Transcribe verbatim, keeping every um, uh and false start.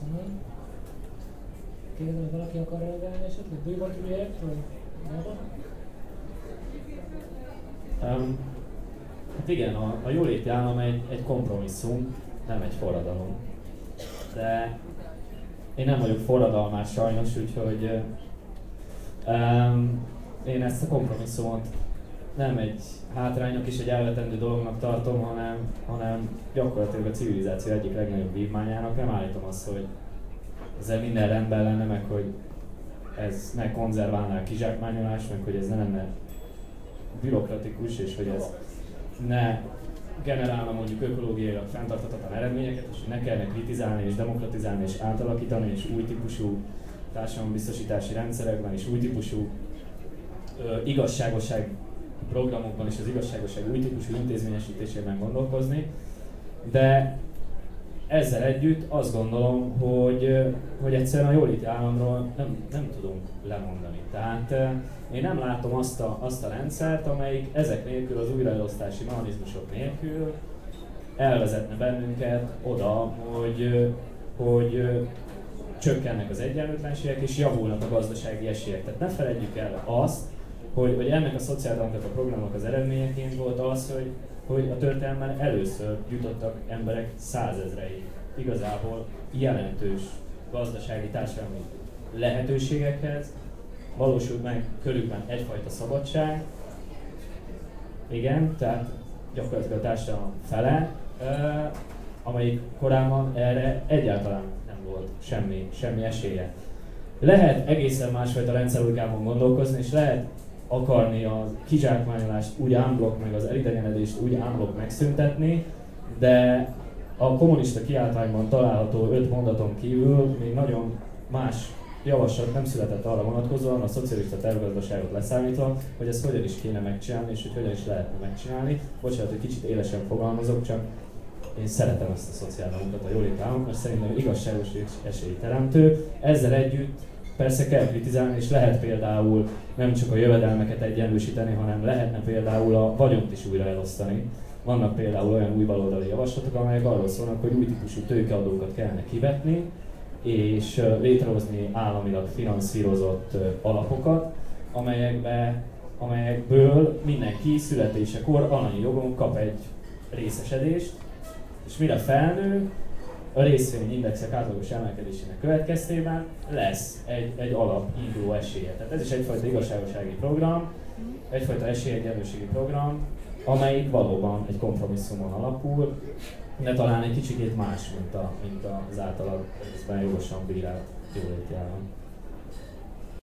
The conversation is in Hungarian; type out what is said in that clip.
Köszönöm. Kérdezem, hogy valaki akar reagálni esetleg? Do you want to react? Um, hát igen, a, a jóléti állam egy, egy kompromisszum, nem egy forradalom. De én nem vagyok forradalmás sajnos, úgyhogy um, én ezt a kompromisszumot nem egy hátránynak és egy elvetendő dolognak tartom, hanem, hanem gyakorlatilag a civilizáció egyik legnagyobb vívmányának. Nem állítom azt, hogy ezzel minden rendben lenne, meg hogy ez ne konzerválná a kizsákmányolást, meg hogy ez ne lenne bürokratikus, és hogy ez ne generálna mondjuk ökológiailag fenntarthatatlan eredményeket, és hogy ne kellene kritizálni és demokratizálni és átalakítani, és új típusú társadalombiztosítási rendszerekben és új típusú ö, igazságosság programokban és az igazságosság új típusú intézményesítésében gondolkozni. De ezzel együtt azt gondolom, hogy, hogy egyszerűen a jóléti államról nem, nem tudunk lemondani. Tehát én nem látom azt a, azt a rendszert, amelyik ezek nélkül, az újraelosztási mechanizmusok nélkül elvezetne bennünket oda, hogy, hogy csökkennek az egyenlőtlenségek és javulnak a gazdasági esélyek. Tehát ne feledjük el azt, hogy, hogy ennek a szociáldemokrata programnak az eredményeként volt az, hogy hogy a történelemben először jutottak emberek százezrei igazából jelentős gazdasági társadalmi lehetőségekhez, valósult meg körükben egyfajta szabadság, igen, tehát gyakorlatilag a társadalom fele, eh, amelyik korábban erre egyáltalán nem volt semmi, semmi esélye. Lehet egészen másfajta rendszerlogikában gondolkozni, és lehet akarni a kizsákmányolást úgy unblock, meg az elidegenedést úgy unblock megszüntetni, de a kommunista kiáltványban található öt mondaton kívül még nagyon más javaslat nem született arra vonatkozóan, a szocialista tervgazdaságot leszámítva, hogy ezt hogyan is kéne megcsinálni, és hogy hogyan is lehetne megcsinálni. Bocsánat, hogy kicsit élesen fogalmazok, csak én szeretem ezt a szociáldemokrata jóléti államot, mert szerintem igazságos és esélyteremtő. Ezzel együtt persze kell kritizálni, és lehet például nem csak a jövedelmeket egyenlősíteni, hanem lehetne például a vagyont is újra elosztani. Vannak például olyan új baloldali javaslatok, amelyek arról szólnak, hogy új típusú tőkeadókat kellene kivetni, és létrehozni államilag finanszírozott alapokat, amelyekbe, amelyekből mindenki születésekor alanyi jogon kap egy részesedést, és mire felnő, a részvényindexek átlagos emelkedésének következtében lesz egy, egy alap induló esélye. Tehát ez is egyfajta igazságosági program, egyfajta esélyegyenlőségi program, amelyik valóban egy kompromisszumon alapul, de talán egy kicsikét más, mint, a, mint az általad jogosan bírált jóléti állam.